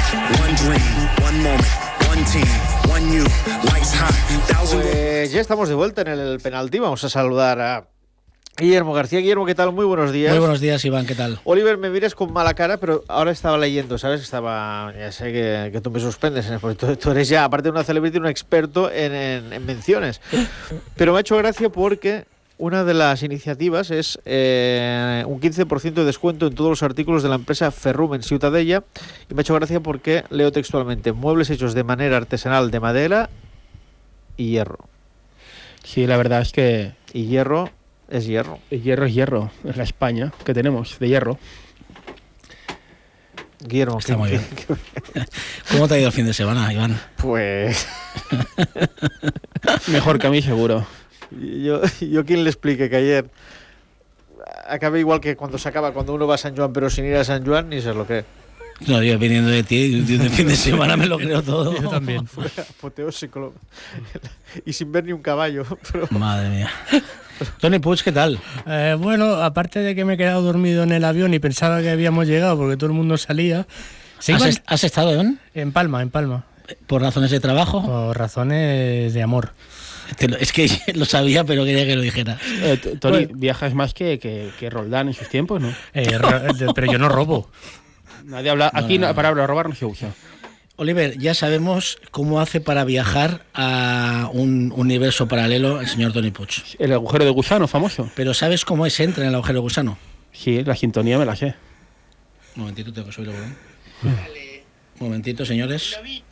one dream, one moment, one team, one you, lights hot, thousand. Pues ya estamos de vuelta en el penalti. Vamos a saludar a Guillermo García. Guillermo, ¿qué tal? Muy buenos días. Muy buenos días, Iván, ¿qué tal? Oliver, me mires con mala cara, pero ahora estaba leyendo, ¿sabes? Ya sé que tú me suspendes, porque tú eres ya, aparte de una celebrity, un experto en menciones. Pero me ha hecho gracia porque una de las iniciativas es un 15% de descuento en todos los artículos de la empresa Ferrum en Ciutadella. Y me ha hecho gracia porque leo textualmente: muebles hechos de manera artesanal de madera y hierro. Sí, la verdad es que... Y hierro es hierro. El hierro es hierro. Es la España que tenemos de hierro. Guillermo, está muy bien. ¿Cómo te ha ido el fin de semana, Iván? Pues... Mejor que a mí, seguro. Yo quién le explique que ayer acabé igual que cuando uno va a San Juan pero sin ir a San Juan, ni se lo cree. No, yo viniendo de ti, de fin de semana me lo creo todo. Yo también. Fue apoteósico. Y sin ver ni un caballo. Pero... Madre mía. Toni Puig, ¿qué tal? Bueno, aparte de que me he quedado dormido en el avión y pensaba que habíamos llegado porque todo el mundo salía. ¿Has estado en Palma? ¿Por razones de trabajo? Por razones de amor. Es que lo sabía, pero quería que lo dijeras. Toni, viajas más que Roldán en sus tiempos, ¿no? Pero yo no robo. Nadie habla. Aquí la palabra robar no se usa. Oliver, ya sabemos cómo hace para viajar a un universo paralelo el señor Toni Puig. El agujero de gusano famoso. Pero ¿sabes cómo entra en el agujero de gusano? Sí, la sintonía me la sé. Un momentito, tengo que subir el volumen. Un momentito, señores.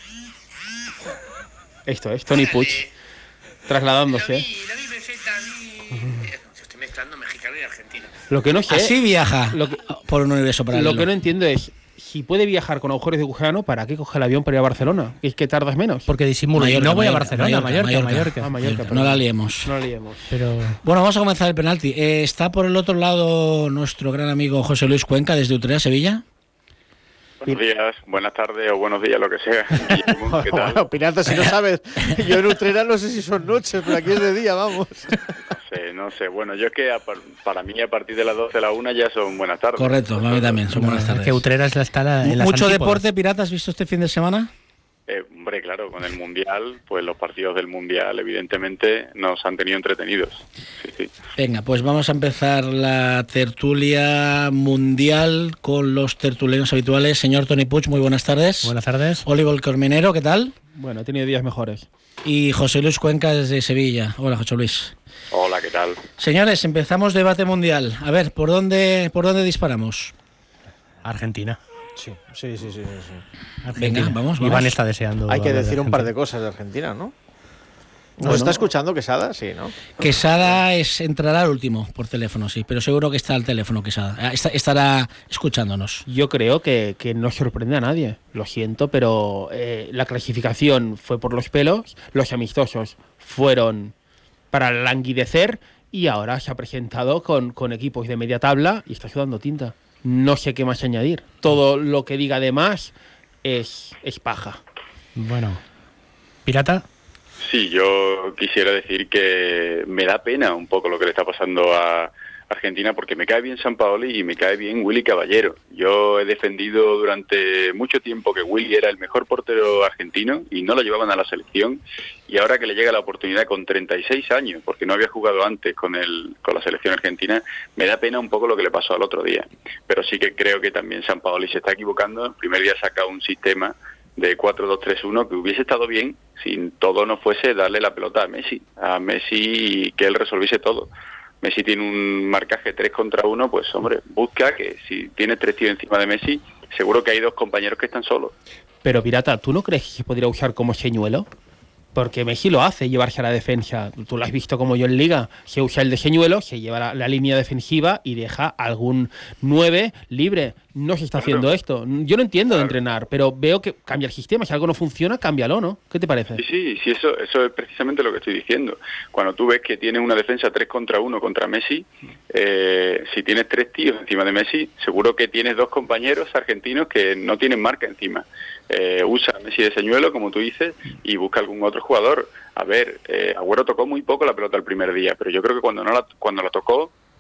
Esto es Toni Puig trasladándose. Lo vi perfectamente. Estoy mezclando mexicano y argentino. Lo que no sé... Así viaja por un universo paralelo. Lo que no entiendo es, si puede viajar con agujeros de gusano, ¿para qué coge el avión para ir a Barcelona? ¿Es que tardas menos? Porque disimulo. Mallorca, no voy a Mallorca, Barcelona, Mallorca. Mallorca. No la liemos. No la liemos. Pero... Bueno, vamos a comenzar el penalti. Está por el otro lado nuestro gran amigo José Luis Cuenca, desde Utrera, Sevilla. Buenos días, buenas tardes o buenos días, lo que sea. Guillermo, ¿qué tal? Bueno, Pirata, si no sabes, yo en Utrera no sé si son noches, pero aquí es de día, vamos. No sé. Bueno, yo es que para mí a partir de las 12 a la 1 ya son buenas tardes. Correcto, para mí también, son buenas tardes. Que Utrera es en las ¿Mucho antípodas. deporte, Pirata, has visto este fin de semana? Hombre, claro, con el Mundial, pues los partidos del Mundial evidentemente nos han tenido entretenidos. Sí. Venga, pues vamos a empezar la tertulia mundial con los tertulianos habituales. Señor Toni Puig, muy buenas tardes. Buenas tardes. Oliver Corminero, ¿qué tal? Bueno, he tenido días mejores. Y José Luis Cuenca desde Sevilla. Hola, José Luis. Hola, ¿qué tal? Señores, empezamos debate mundial. A ver, ¿por dónde disparamos? Argentina. Sí. Venga, vamos. Iván está deseando. Hay que hablar de decir un par de Argentina. cosas de Argentina, ¿no? ¿Nos está escuchando Quesada? Sí, ¿no? Quesada entrará al último por teléfono, sí, pero seguro que está al teléfono Quesada. Estará escuchándonos. Yo creo que no sorprende a nadie. Lo siento, pero la clasificación fue por los pelos, los amistosos fueron para languidecer y ahora se ha presentado con equipos de media tabla y está sudando tinta. No sé qué más añadir. Todo lo que diga de más es paja. Bueno, Pirata. Sí, yo quisiera decir que me da pena un poco lo que le está pasando a Argentina, porque me cae bien Sampaoli y me cae bien Willy Caballero. Yo he defendido durante mucho tiempo que Willy era el mejor portero argentino y no lo llevaban a la selección, y ahora que le llega la oportunidad con 36 años, porque no había jugado antes con la selección argentina, me da pena un poco lo que le pasó al otro día. Pero sí que creo que también Sampaoli se está equivocando. El primer día ha sacado un sistema de 4-2-3-1 que hubiese estado bien si todo no fuese darle la pelota a Messi y que él resolviese todo. Messi tiene un marcaje 3 contra 1, pues hombre, busca que si tiene 3 tíos encima de Messi, seguro que hay 2 compañeros que están solos. Pero Pirata, ¿tú no crees que se podría usar como señuelo? Porque Messi lo hace, llevarse a la defensa. Tú lo has visto como yo en Liga. Se usa el de señuelo, se lleva la línea defensiva y deja algún 9 libre. No se está haciendo esto. Yo no entiendo de entrenar, pero veo que cambia el sistema. Si algo no funciona, cámbialo, ¿no? ¿Qué te parece? Sí, eso es precisamente lo que estoy diciendo. Cuando tú ves que tienes una defensa 3 contra 1 contra Messi, si tienes 3 tíos encima de Messi, seguro que tienes 2 compañeros argentinos que no tienen marca encima. Usa a Messi de señuelo, como tú dices, y busca algún otro jugador. A ver, Agüero tocó muy poco la pelota el primer día, pero yo creo que cuando la tocó,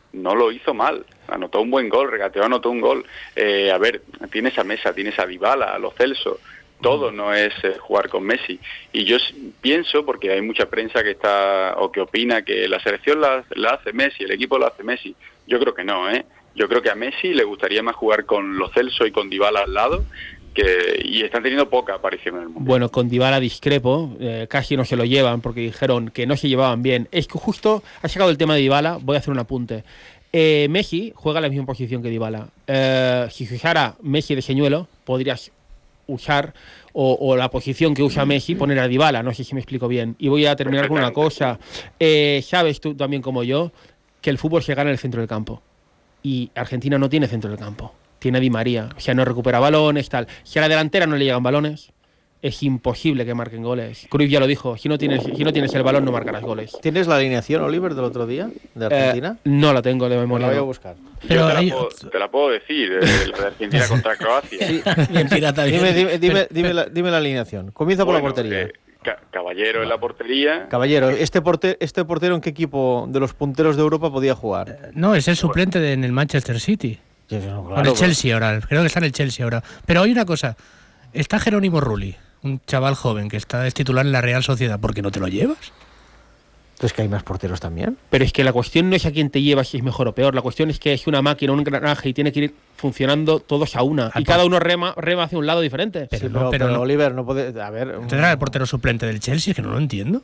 no lo hizo mal. Anotó un buen gol, regateó, anotó un gol. A ver, tienes a Mesa, tienes a Dybala, a Lo Celso. Todo no es jugar con Messi. Y yo pienso, porque hay mucha prensa que está o que opina que la selección la hace Messi, el equipo lo hace Messi. Yo creo que no, ¿eh? Yo creo que a Messi le gustaría más jugar con Lo Celso y con Dybala al lado, y están teniendo poca aparición en el mundo. Bueno, con Dybala discrepo, casi no se lo llevan porque dijeron que no se llevaban bien. Es que justo ha sacado el tema de Dybala, voy a hacer un apunte. Messi juega en la misma posición que Dybala. Si usara Messi de señuelo, podrías usar o la posición que usa Messi, poner a Dybala, no sé si me explico bien. Y voy a terminar con una cosa. Sabes tú también como yo que el fútbol se gana en el centro del campo. Y Argentina no tiene centro del campo. Tiene a Di María. O sea, no recupera balones, tal. Si a la delantera no le llegan balones, es imposible que marquen goles. Cruyff ya lo dijo. Si no tienes el balón, no marcarás goles. ¿Tienes la alineación, Oliver, del otro día, de Argentina? No la tengo de memoria. La voy a buscar. Pero te la puedo decir, la de Argentina contra Croacia. Sí. Bien, pirata, bien. Dime la alineación. Comienza por la portería. Caballero en la portería. Caballero, ¿este portero en qué equipo de los punteros de Europa podía jugar? No, es el suplente en el Manchester City. Claro, en el Chelsea ahora, creo que está en el Chelsea ahora. Pero hay una cosa, está Jerónimo Rulli, un chaval joven que es titular en la Real Sociedad. ¿Por qué no te lo llevas? Entonces que hay más porteros también. Pero es que la cuestión no es a quién te llevas, si es mejor o peor. La cuestión es que es una máquina, un engranaje y tiene que ir funcionando todos a una. Y cada uno rema hacia un lado diferente. Pero Oliver no puede... A ver... ¿Tendrá el portero suplente del Chelsea? Es que no lo entiendo.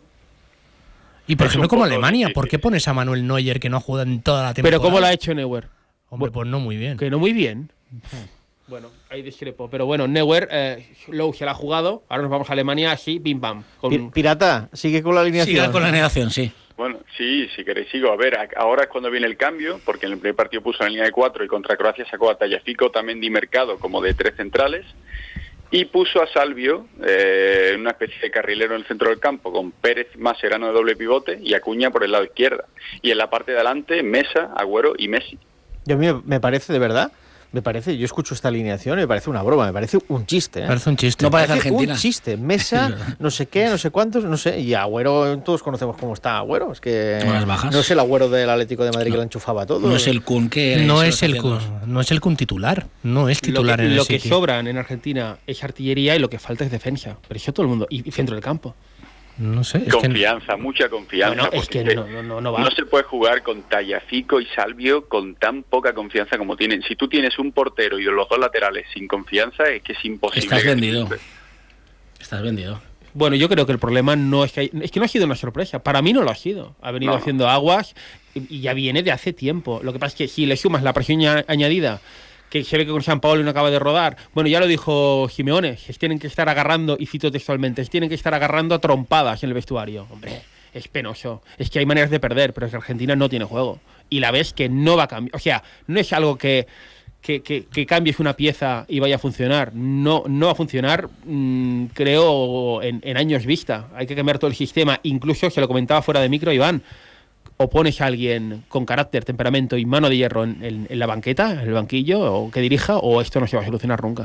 Y por ejemplo, como Alemania, ¿por qué pones a Manuel Neuer que no ha jugado en toda la temporada? Pero ¿cómo lo ha hecho Neuer? Hombre, pues no muy bien. Que no muy bien. Bueno, ahí discrepo. Pero bueno, Neuer, Lowe se la ha jugado. Ahora nos vamos a Alemania, así, bim bam. Pirata, sigue con la alineación. Sigue con la alineación, sí. Bueno, sí, si queréis sigo. A ver, ahora es cuando viene el cambio, porque en el primer partido puso en línea de 4 y contra Croacia sacó a Tagliafico, también de Mercado, como de 3 centrales, y puso a Salvio, una especie de carrilero en el centro del campo, con Pérez Mascherano de doble pivote y Acuña por el lado izquierda. Y en la parte de adelante, Mesa, Agüero y Messi. Y a mí me parece, de verdad, yo escucho esta alineación y me parece una broma, me parece un chiste. Parece un chiste. No parece Argentina. Un chiste. Mesa, no sé qué, no sé cuántos, no sé. Y Agüero, todos conocemos cómo está Agüero. Es que no es el Agüero del Atlético de Madrid que lo enchufaba todo. No es el Kun que... No es el Kun titular. No es titular en el Lo que City. sobran en Argentina es artillería y lo que falta es defensa. Pero eso todo el mundo. Y centro del campo. No sé. Confianza, mucha confianza. Bueno, es que no va. No se puede jugar con Tagliafico y Salvio con tan poca confianza como tienen. Si tú tienes un portero y los dos laterales sin confianza, es que es imposible. Estás vendido. Bueno, yo creo que el problema no es que no ha sido una sorpresa. Para mí no lo ha sido. Ha venido haciendo aguas y ya viene de hace tiempo. Lo que pasa es que si le sumas la presión añadida, que se ve que con Sampaoli no acaba de rodar. Bueno, ya lo dijo Simeone, se tienen que estar agarrando, y cito textualmente, se tienen que estar agarrando a trompadas en el vestuario. Hombre, es penoso. Es que hay maneras de perder, pero es que Argentina no tiene juego. Y la ves que no va a cambiar. O sea, no es algo que cambies una pieza y vaya a funcionar. No va a funcionar, creo, en años vista. Hay que cambiar todo el sistema. Incluso, se lo comentaba fuera de micro, Iván, o pones a alguien con carácter, temperamento y mano de hierro en la banqueta, en el banquillo, o que dirija, o esto no se va a solucionar nunca.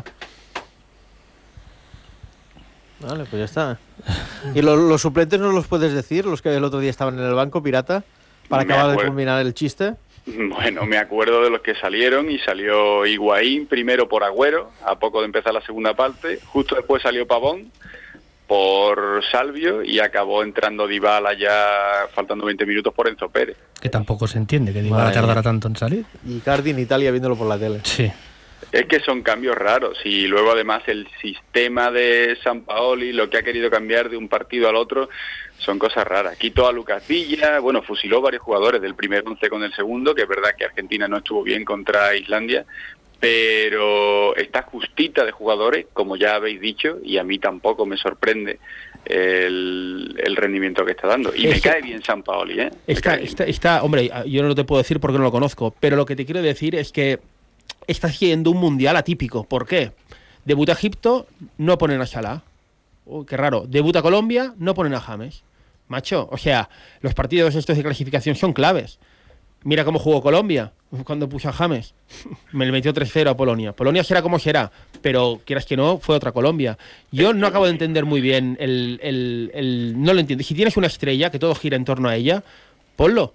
Vale, pues ya está. ¿Y los suplentes no los puedes decir? Los que el otro día estaban en el banco, Pirata, para acabar de culminar el chiste. Bueno, me acuerdo de los que salieron, y salió Higuaín primero por Agüero, a poco de empezar la segunda parte. Justo después salió Pavón por Salvio y acabó entrando Dybala ya faltando 20 minutos por Enzo Pérez. Que tampoco se entiende que Dybala tardara tanto en salir. Y Icardi en Italia viéndolo por la tele. Sí. Es que son cambios raros, y luego además el sistema de Sampaoli, lo que ha querido cambiar de un partido al otro, son cosas raras. Quitó a Lucas Villa, bueno, fusiló varios jugadores del primer 11 con el segundo, que es verdad que Argentina no estuvo bien contra Islandia, pero está justita de jugadores, como ya habéis dicho, y a mí tampoco me sorprende el rendimiento que está dando. Y me cae bien Sampaoli, ¿eh? Está, hombre, yo no te puedo decir porque no lo conozco, pero lo que te quiero decir es que está siendo un mundial atípico. ¿Por qué? Debuta Egipto, no ponen a Salah. Qué raro. Debuta Colombia, no ponen a James. Macho, o sea, los partidos estos de clasificación son claves. Mira cómo jugó Colombia cuando puso a James. Me le metió 3-0 a Polonia. Polonia será como será, pero quieras que no, fue otra Colombia. Yo no acabo de entender muy bien no lo entiendo. Si tienes una estrella que todo gira en torno a ella, ponlo.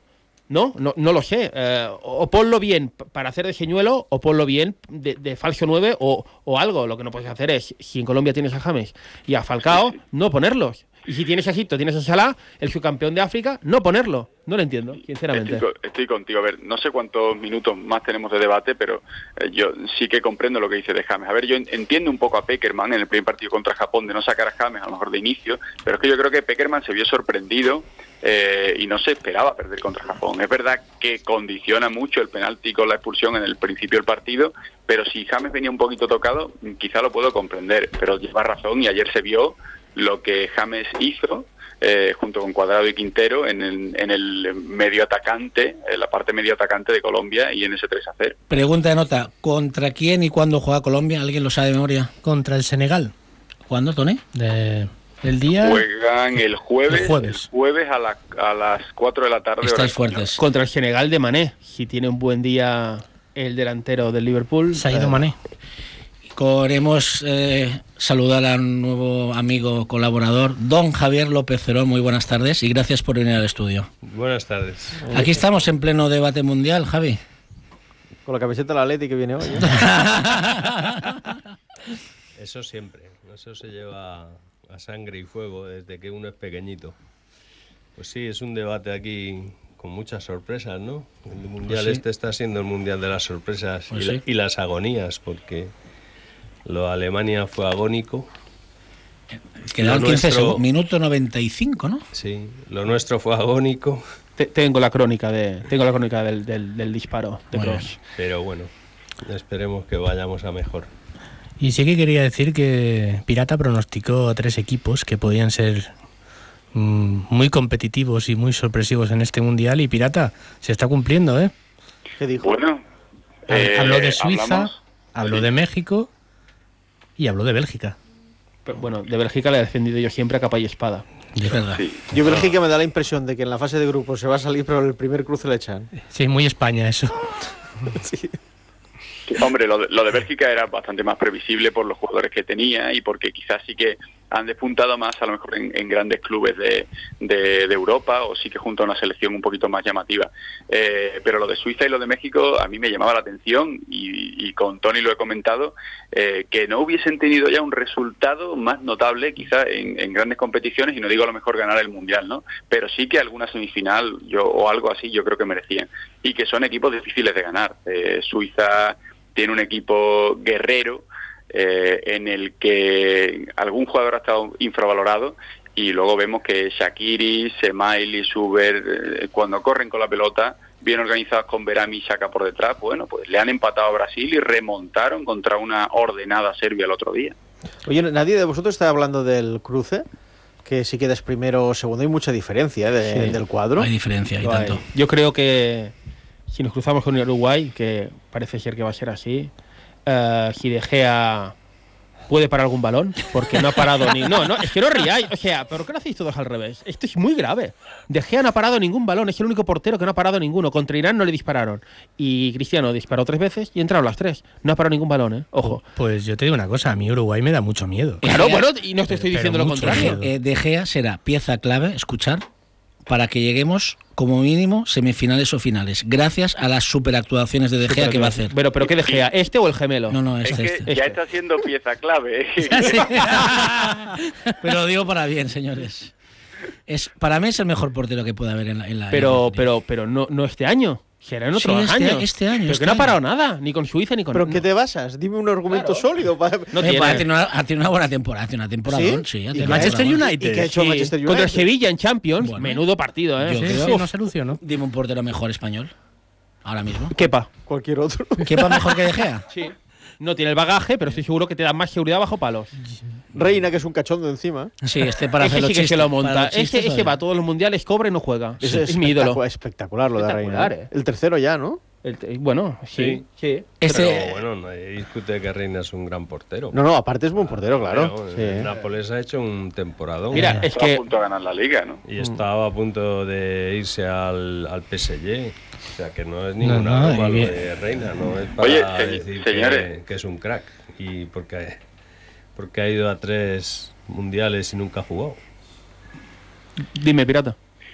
No lo sé. O ponlo bien para hacer de señuelo, o ponlo bien de falso 9 o algo. Lo que no puedes hacer es, si en Colombia tienes a James y a Falcao, no ponerlos. Y si tienes a Egipto, tienes a Salah, el subcampeón de África, no ponerlo. No lo entiendo, sinceramente. Estoy contigo. A ver, no sé cuántos minutos más tenemos de debate, pero yo sí que comprendo lo que dice de James. A ver, yo entiendo un poco a Pekerman en el primer partido contra Japón de no sacar a James a lo mejor de inicio, pero es que yo creo que Pekerman se vio sorprendido y no se esperaba perder contra Japón. Es verdad que condiciona mucho el penalti con la expulsión en el principio del partido, pero si James venía un poquito tocado, quizá lo puedo comprender, pero lleva razón y ayer se vio lo que James hizo junto con Cuadrado y Quintero en el medio atacante, en la parte medio atacante de Colombia y en ese 3-0. Pregunta de nota, ¿contra quién y cuándo juega Colombia? ¿Alguien lo sabe de memoria? Contra el Senegal. ¿Cuándo, Tony? El día... Juegan el jueves a las 4 de la tarde. Estáis fuertes. Contra el Senegal de Mané, si tiene un buen día el delantero del Liverpool. Se ha ido Mané. Queremos saludar a un nuevo amigo colaborador, don Javier López Cerón. Muy buenas tardes y gracias por venir al estudio. Buenas tardes. Aquí estamos en pleno debate mundial, Javi. Con la camiseta de la Atleti que viene hoy. Eso siempre, eso se lleva a sangre y fuego desde que uno es pequeñito. Pues sí, es un debate aquí con muchas sorpresas, ¿no? El mundial Pues sí. está siendo el mundial de las sorpresas Pues sí. y las agonías, porque lo de Alemania fue agónico. Quedaban Lo 15 nuestro- segundos, minuto 95, ¿no? Sí, lo nuestro fue agónico, Tengo la crónica del disparo de Muy Kroos. bien. pero bueno, esperemos que vayamos a mejor. Y sí que quería decir que Pirata pronosticó a 3 equipos que podían ser muy competitivos y muy sorpresivos en este mundial, y Pirata se está cumpliendo, ¿eh? ¿Qué dijo? Bueno, Habló de Suiza, hablamos- habló de México y habló de Bélgica. Pero, bueno, de Bélgica le he defendido yo siempre a capa y espada. Es verdad. Sí. Yo Bélgica me da la impresión de que en la fase de grupos se va a salir, pero el primer cruce le echan. Sí, muy España eso. Sí. Hombre, lo de Bélgica era bastante más previsible por los jugadores que tenía y porque quizás sí que han despuntado más a lo mejor en grandes clubes de Europa, o sí que junto a una selección un poquito más llamativa. Pero lo de Suiza y lo de México a mí me llamaba la atención y con Tony lo he comentado, que no hubiesen tenido ya un resultado más notable quizá en grandes competiciones, y no digo a lo mejor ganar el Mundial, ¿no? Pero sí que alguna semifinal o algo así yo creo que merecían, y que son equipos difíciles de ganar. Suiza tiene un equipo guerrero en el que algún jugador ha estado infravalorado, y luego vemos que Shaqiri, Semaili, Suber, cuando corren con la pelota, bien organizados con Berami y Xhaka por detrás, bueno, pues le han empatado a Brasil y remontaron contra una ordenada Serbia el otro día. Oye, nadie de vosotros está hablando del cruce, que si quedas primero o segundo hay mucha diferencia Sí. del cuadro. Hay diferencia y Lo hay. tanto. Yo creo que si nos cruzamos con Uruguay, que parece ser que va a ser así, si De Gea puede parar algún balón, porque no ha parado ni... No, es que no riáis, o sea, ¿pero qué lo hacéis todos al revés? Esto es muy grave. De Gea no ha parado ningún balón, es el único portero que no ha parado ninguno. Contra Irán no le dispararon. Y Cristiano disparó 3 veces y entraron las 3. No ha parado ningún balón, ¿eh? Ojo. Pues yo te digo una cosa, a mí Uruguay me da mucho miedo. Claro, bueno, y no te estoy Pero diciendo lo mucho contrario. miedo. De Gea será pieza clave, escuchar, para que lleguemos como mínimo semifinales o finales, gracias a las superactuaciones de De Gea que va a hacer. Pero ¿qué De Gea? ¿Este o el gemelo? No, Es que este. ya está siendo pieza clave. Pero lo digo para bien, señores. Para mí es el mejor portero que puede haber en la Pero Liga. no este año. Será en otros Sí, años. este año, Pero este que no ha año. parado nada, ni con Suiza ni con... ¿Pero qué te basas? Dime un argumento sólido. No Pues tiene. ha tenido una buena temporada, hace una temporada. Sí, ha ¿Y tenido qué una ha hecho Manchester temporada. United. ¿Y qué ha hecho Sí, Manchester United? contra el Sevilla en Champions, Bueno. menudo partido, ¿eh? Yo Sí, creo- sí, no se lució, ¿no? Dime un portero mejor español, ahora mismo. Kepa. Cualquier otro. ¿Kepa mejor que De Gea? Sí. No tiene el bagaje, pero estoy seguro que te da más seguridad bajo palos. Reina, que es un cachondo encima. Sí, para hacer Ese los sí que chistes. se lo para monta. los chistes, Ese va a todos los mundiales, cobra y no juega. Es mi ídolo. Espectacular lo de Espectacular, Reina. El tercero ya, ¿no? Bueno, sí. Pero bueno, nadie discute que Reina es un gran portero. No, aparte es buen portero, claro. Pero, Sí. el Nápoles ha hecho un temporadón. Mira, es Está a que punto de ganar la Liga, ¿no? Y estaba a punto de irse al PSG. O sea, que no es ninguna No, broma y lo bien. de Reina, no es para Oye, decir señores. que es un crack. Y porque ha ido a 3 mundiales y nunca ha jugado. Dime, pirata.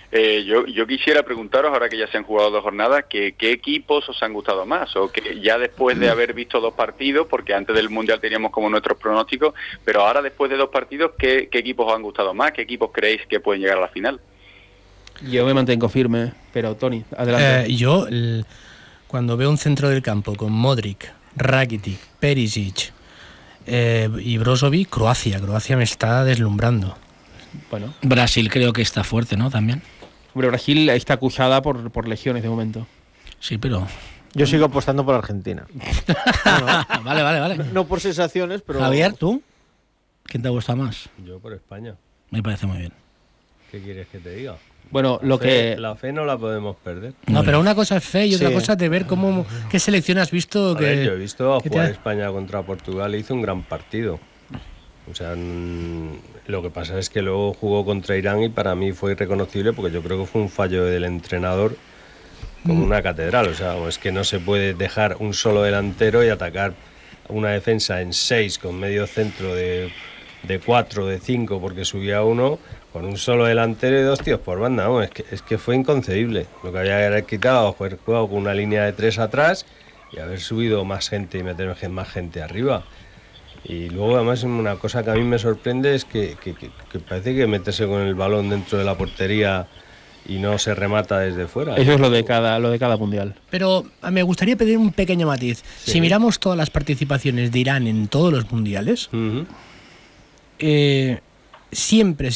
Yo quisiera preguntaros, ahora que ya se han jugado 2 jornadas, ¿qué equipos os han gustado más? O que ya después de haber visto 2 partidos, porque antes del Mundial teníamos como nuestros pronósticos, pero ahora después de 2 partidos, ¿qué equipos os han gustado más? ¿Qué equipos creéis que pueden llegar a la final? Yo me mantengo firme, pero Tony, adelante. Cuando veo un centro del campo con Modric, Rakitic, Perisic y Brozovic, Croacia me está deslumbrando. Bueno, Brasil creo que está fuerte, ¿no? También. hombre, Brasil está acusada por lesiones de momento. Sí, pero... Yo sigo apostando por Argentina. Vale. No por sensaciones, pero... Javier, ¿tú? ¿Quién te gusta más? Yo por España. Me parece muy bien. ¿Qué quieres que te diga? Bueno, La fe no la podemos perder. No, pero una cosa es fe y otra Sí. cosa es de ver qué selección has visto. A ver, yo he visto a que jugar te- España contra Portugal y hizo un gran partido. O sea, lo que pasa es que luego jugó contra Irán y para mí fue irreconocible porque yo creo que fue un fallo del entrenador como una catedral. O sea, es que no se puede dejar un solo delantero y atacar una defensa en 6 con medio centro de 4, de 5 porque subía uno con un solo delantero y 2 tíos por banda. ¿No? Es que fue inconcebible. Lo que había era quitado, haber jugado con una línea de 3 atrás y haber subido más gente y meter más gente arriba. Y luego además una cosa que a mí me sorprende es que parece que meterse con el balón dentro de la portería y no se remata desde fuera. Eso es lo de cada mundial. Pero me gustaría pedir un pequeño matiz. Sí. Si miramos todas las participaciones de Irán en todos los mundiales, Ujú. siempre,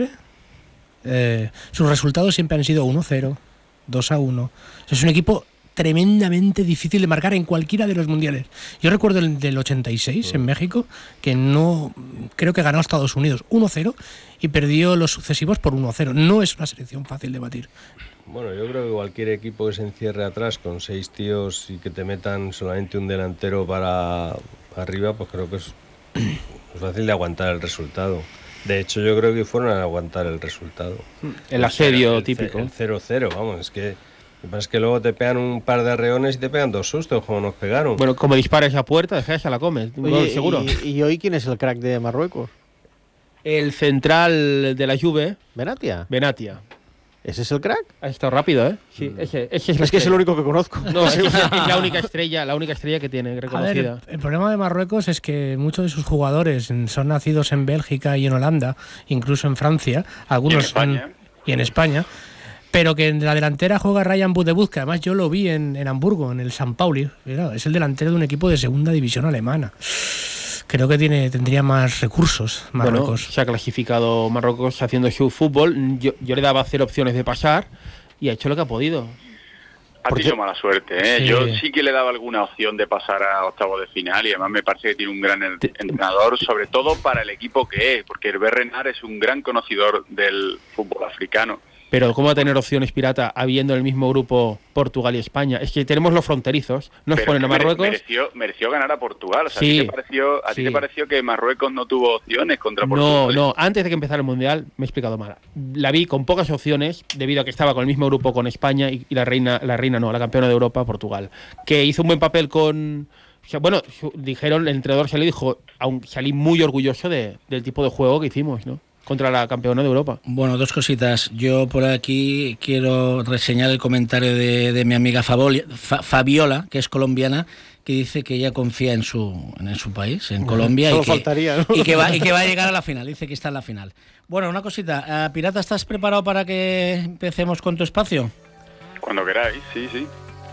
sus resultados siempre han sido 1-0, 2-1. Es un equipo tremendamente difícil de marcar en cualquiera de los mundiales. Yo recuerdo el del 86 en México, que creo que ganó a Estados Unidos 1-0 y perdió los sucesivos por 1-0. No es una selección fácil de batir. Bueno, yo creo que cualquier equipo que se encierre atrás con 6 tíos y que te metan solamente un delantero para arriba, pues creo que es fácil de aguantar el resultado. De hecho, yo creo que fueron a aguantar el resultado. El asedio típico. El 0-0, vamos, es que... Lo que pasa es que luego te pegan un par de arreones y te pegan 2 sustos, como nos pegaron. Bueno, como disparas a puerta, ya la comes. Un gol Oye, seguro. ¿y hoy quién es el crack de Marruecos? El central de la Juve, ¿Benatia? Benatia. ¿Ese es el crack? Ha estado rápido, ¿eh? Sí, ese es Es que es el único que conozco. No, es la única estrella que tiene A ver, reconocida. el problema de Marruecos es que muchos de sus jugadores son nacidos en Bélgica y en Holanda, incluso en Francia, algunos y en España, pero que en la delantera juega Ryan Budebuz, que además yo lo vi en Hamburgo, en el San Pauli. Es el delantero de un equipo de segunda división alemana. Creo que tendría más recursos Marruecos. Bueno, se ha clasificado Marruecos haciendo su fútbol. Yo le daba 0 opciones de pasar y ha hecho lo que ha podido. Ha tenido mala suerte, ¿eh? Sí. Yo sí que le daba alguna opción de pasar a octavos de final y además me parece que tiene un gran entrenador, sobre todo para el equipo que es, porque Hervé Renard es un gran conocedor del fútbol africano. Pero ¿cómo va a tener opciones pirata habiendo en el mismo grupo Portugal y España? Es que tenemos los fronterizos. Nos Pero ponen a Marruecos. mereció ganar a Portugal. O sea, Sí. ¿a ti te pareció que Marruecos no tuvo opciones contra No, Portugal? no, antes de que empezara el Mundial me he explicado mal. La vi con pocas opciones debido a que estaba con el mismo grupo con España y la reina no, la campeona de Europa, Portugal, que hizo un buen papel con... O sea, bueno, dijeron, el entrenador Salí dijo, aún salí muy orgulloso del tipo de juego que hicimos, ¿no? Contra la campeona de Europa. Bueno, 2 cositas. Yo por aquí quiero reseñar el comentario de mi amiga Fabiola, que es colombiana, que dice que ella confía en su país, en Colombia, Solo y que, faltaría, ¿no? y que va a llegar a la final. Dice que está en la final. Bueno, una cosita. Pirata, ¿estás preparado para que empecemos con tu espacio? Cuando queráis, sí, sí.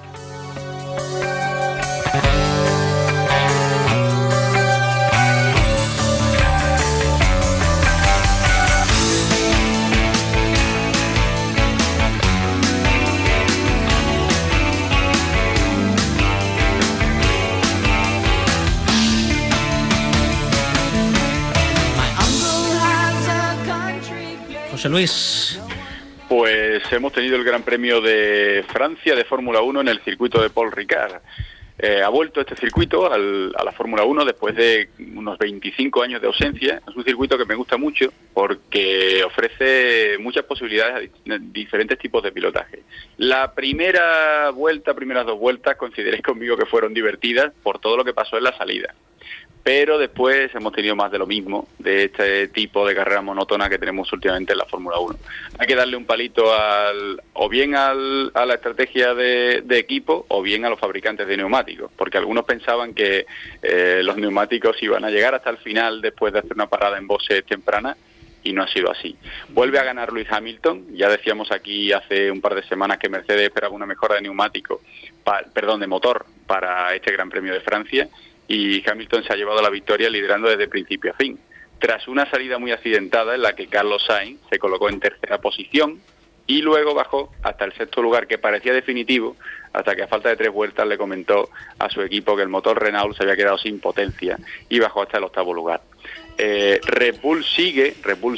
José Luis. Pues hemos tenido el Gran Premio de Francia de Fórmula 1 en el circuito de Paul Ricard. Ha vuelto este circuito a la Fórmula 1 después de unos 25 años de ausencia. Es un circuito que me gusta mucho porque ofrece muchas posibilidades a diferentes tipos de pilotaje. La primeras 2 vueltas, consideréis conmigo que fueron divertidas por todo lo que pasó en la salida. pero después hemos tenido más de lo mismo, de este tipo de carrera monótona que tenemos últimamente en la Fórmula 1. Hay que darle un palito o bien a la estrategia de equipo o bien a los fabricantes de neumáticos, porque algunos pensaban que los neumáticos iban a llegar hasta el final después de hacer una parada en boxes temprana, y no ha sido así. Vuelve a ganar Lewis Hamilton. Ya decíamos aquí hace un par de semanas que Mercedes esperaba una mejora de de motor para este Gran Premio de Francia, y Hamilton se ha llevado la victoria liderando desde principio a fin, tras una salida muy accidentada en la que Carlos Sainz se colocó en tercera posición y luego bajó hasta el sexto lugar, que parecía definitivo, hasta que a falta de 3 vueltas le comentó a su equipo que el motor Renault se había quedado sin potencia y bajó hasta el octavo lugar. Red Bull sigue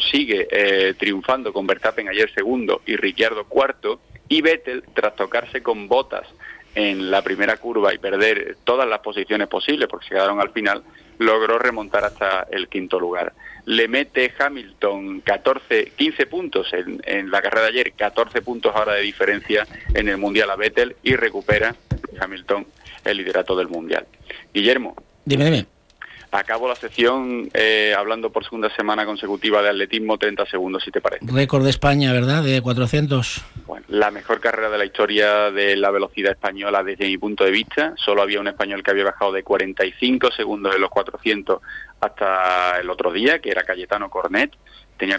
triunfando, con Verstappen ayer segundo y Ricciardo cuarto, y Vettel, tras tocarse con Bottas en la primera curva y perder todas las posiciones posibles porque se quedaron al final, logró remontar hasta el quinto lugar. Le mete Hamilton 15 puntos en la carrera de ayer, 14 puntos ahora de diferencia en el Mundial a Vettel, y recupera Hamilton el liderato del Mundial. Guillermo. Dime. Acabo la sección hablando por segunda semana consecutiva de atletismo, 30 segundos, si te parece. Récord de España, ¿verdad? De 400. Bueno, la mejor carrera de la historia de la velocidad española desde mi punto de vista. Solo había un español que había bajado de 45 segundos en los 400 hasta el otro día, que era Cayetano Cornet. Tenía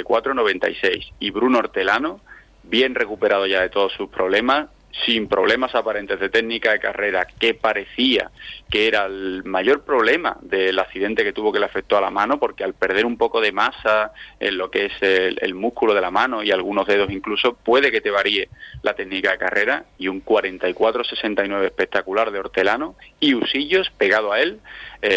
44.96. Y Bruno Hortelano, bien recuperado ya de todos sus problemas, sin problemas aparentes de técnica de carrera, que parecía que era el mayor problema del accidente que tuvo, que le afectó a la mano, porque al perder un poco de masa en lo que es el músculo de la mano y algunos dedos incluso, puede que te varíe la técnica de carrera, y un 44.69 espectacular de Hortelano, y Usillos pegado a él,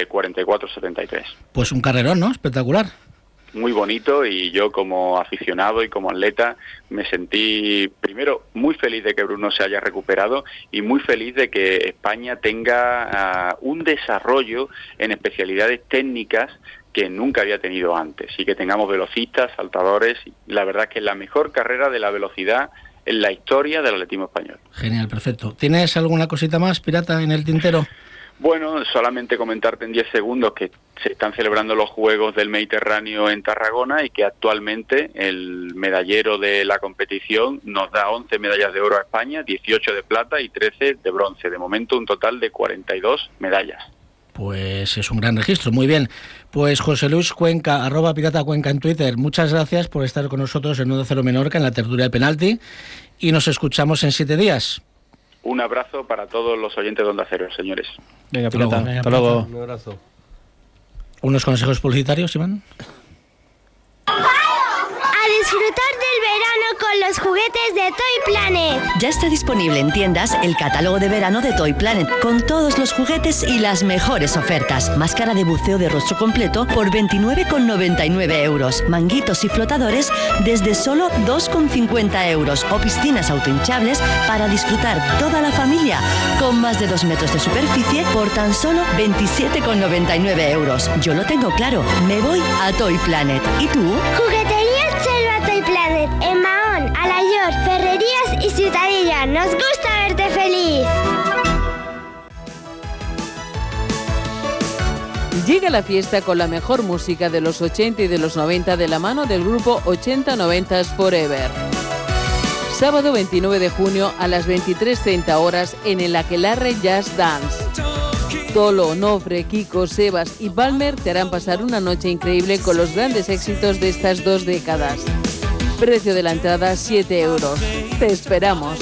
44.73. Pues un carrerón, ¿no? Espectacular. Muy bonito, y yo como aficionado y como atleta me sentí primero muy feliz de que Bruno se haya recuperado y muy feliz de que España tenga un desarrollo en especialidades técnicas que nunca había tenido antes, y que tengamos velocistas, saltadores. La verdad es que es la mejor carrera de la velocidad en la historia del atletismo español. Genial, perfecto. ¿Tienes alguna cosita más, Pirata, en el tintero? Bueno, solamente comentarte en 10 segundos que se están celebrando los Juegos del Mediterráneo en Tarragona, y que actualmente el medallero de la competición nos da 11 medallas de oro a España, 18 de plata y 13 de bronce. De momento un total de 42 medallas. Pues es un gran registro, muy bien. Pues José Luis Cuenca, @piratacuenca en Twitter, muchas gracias por estar con nosotros en Onda Cero Menorca, en la tertulia de penalti, y nos escuchamos en 7 días. Un abrazo para todos los oyentes de Onda Cero, señores. Venga, Pirata, hasta luego. Un abrazo. ¿Unos consejos publicitarios, Iván? A disfrutar del verano con los juguetes de Toy Planet. Ya está disponible en tiendas el catálogo de verano de Toy Planet, con todos los juguetes y las mejores ofertas. Máscara de buceo de rostro completo por 29,99 euros. Manguitos y flotadores desde solo 2,50 euros. O piscinas autohinchables para disfrutar toda la familia, con más de 2 metros de superficie por tan solo 27,99 euros. Yo lo tengo claro, me voy a Toy Planet. ¿Y tú? Juguetería Selva Toy Planet, en Mahón, Alayor, Ferrerías y Ciutadilla. Nos gusta verte feliz. Llega la fiesta con la mejor música de los 80 y de los 90 de la mano del grupo 80-90s Forever. Sábado 29 de junio a las 23:30 horas en el Aquelarre Jazz Dance. Tolo, Nofre, Kiko, Sebas y Palmer te harán pasar una noche increíble con los grandes éxitos de estas 2 décadas. Precio de la entrada 7 euros. Te esperamos.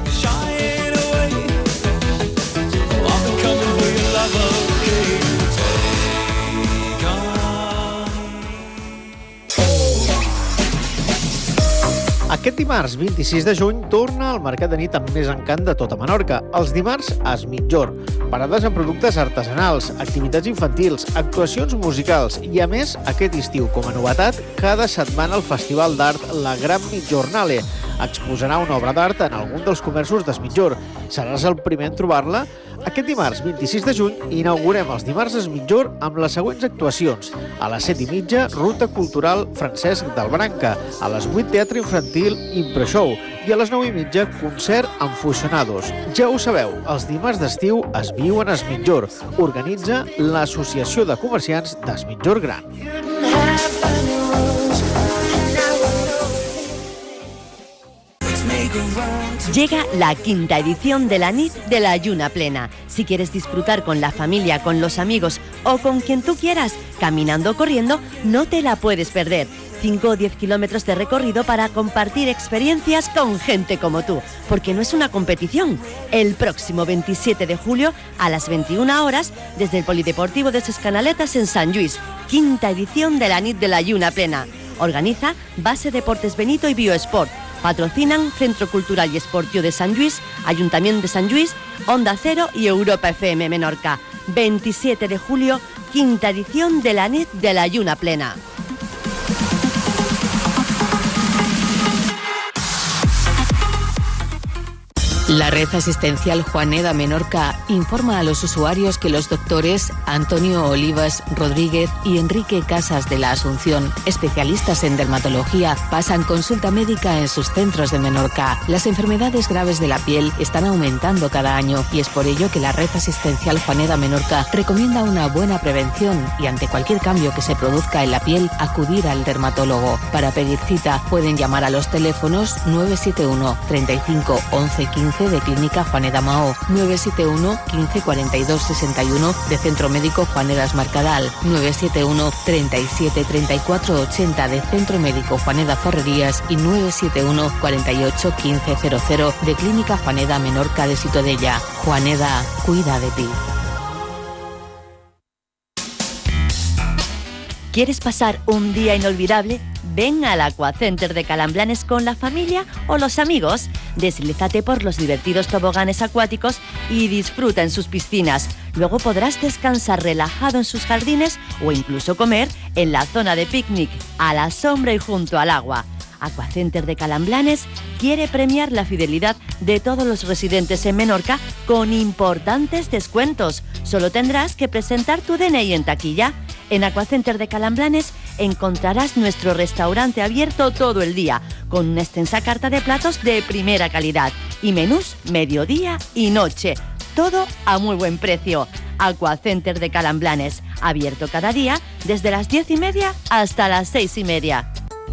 Aquest dimarts 26 de juny torna al mercat de nit amb més encant de tota Menorca. Els dimarts a Es Mitjor. Parades amb productes artesanals, activitats infantils, actuacions musicals i, a més, aquest estiu, com a novetat, cada setmana el Festival d'Art La Gran Mitjornale exposarà una obra d'art en algun dels comerços d'Es Mitjor. Seràs el primer en trobar-la Aquest dimarts 26 de juny inaugurem els dimarts es mitjor amb les següents actuacions. A les 7:30, Ruta Cultural Francesc del Branca. A les 8, Teatre Infantil Impreshow. I a les 9:30, concert amb Fusionados. Ja ho sabeu, els dimarts d'estiu es viuen a Es Mitjor. Organitza l'Associació de Comerciants d'Es Mitjor Gran. Llega la 5ª edición de la NIT de la Lluna Plena. Si quieres disfrutar con la familia, con los amigos o con quien tú quieras, caminando o corriendo, no te la puedes perder. 5 o 10 kilómetros de recorrido para compartir experiencias con gente como tú, porque no es una competición. El próximo 27 de julio a las 21 horas, desde el Polideportivo de Ses Canaletas en Sant Lluís, 5ª edición de la NIT de la Lluna Plena. Organiza Base Deportes Benito y Biosport. Patrocinan Centro Cultural y Esportiu de Sant Lluís, Ayuntamiento de Sant Lluís, Onda Cero y Europa FM Menorca. 27 de julio, 5ª edición de la NIT de la Lluna Plena. La red asistencial Juaneda Menorca informa a los usuarios que los doctores Antonio Olivas Rodríguez y Enrique Casas de la Asunción, especialistas en dermatología, pasan consulta médica en sus centros de Menorca. Las enfermedades graves de la piel están aumentando cada año y es por ello que la red asistencial Juaneda Menorca recomienda una buena prevención y ante cualquier cambio que se produzca en la piel, acudir al dermatólogo. Para pedir cita pueden llamar a los teléfonos 971 35 11 15 de Clínica Juaneda Mahó, 971 15 42 61 de Centro Médico Juanedas Marcadal, 971 37 34 80 de Centro Médico Juaneda Ferrerías y 971 48 15 00 de Clínica Juaneda Menorca de Sitodella. Juaneda, cuida de ti. ¿Quieres pasar un día inolvidable? Ven al Aquacenter de Calamblanes con la familia o los amigos. Deslízate por los divertidos toboganes acuáticos y disfruta en sus piscinas. Luego podrás descansar relajado en sus jardines o incluso comer en la zona de picnic, a la sombra y junto al agua. Aquacenter de Calamblanes quiere premiar la fidelidad de todos los residentes en Menorca con importantes descuentos. Solo tendrás que presentar tu DNI en taquilla. En Aquacenter de Calamblanes encontrarás nuestro restaurante abierto todo el día, con una extensa carta de platos de primera calidad y menús mediodía y noche. Todo a muy buen precio. Aquacenter de Calamblanes, abierto cada día desde las 10:30 hasta las 6:30.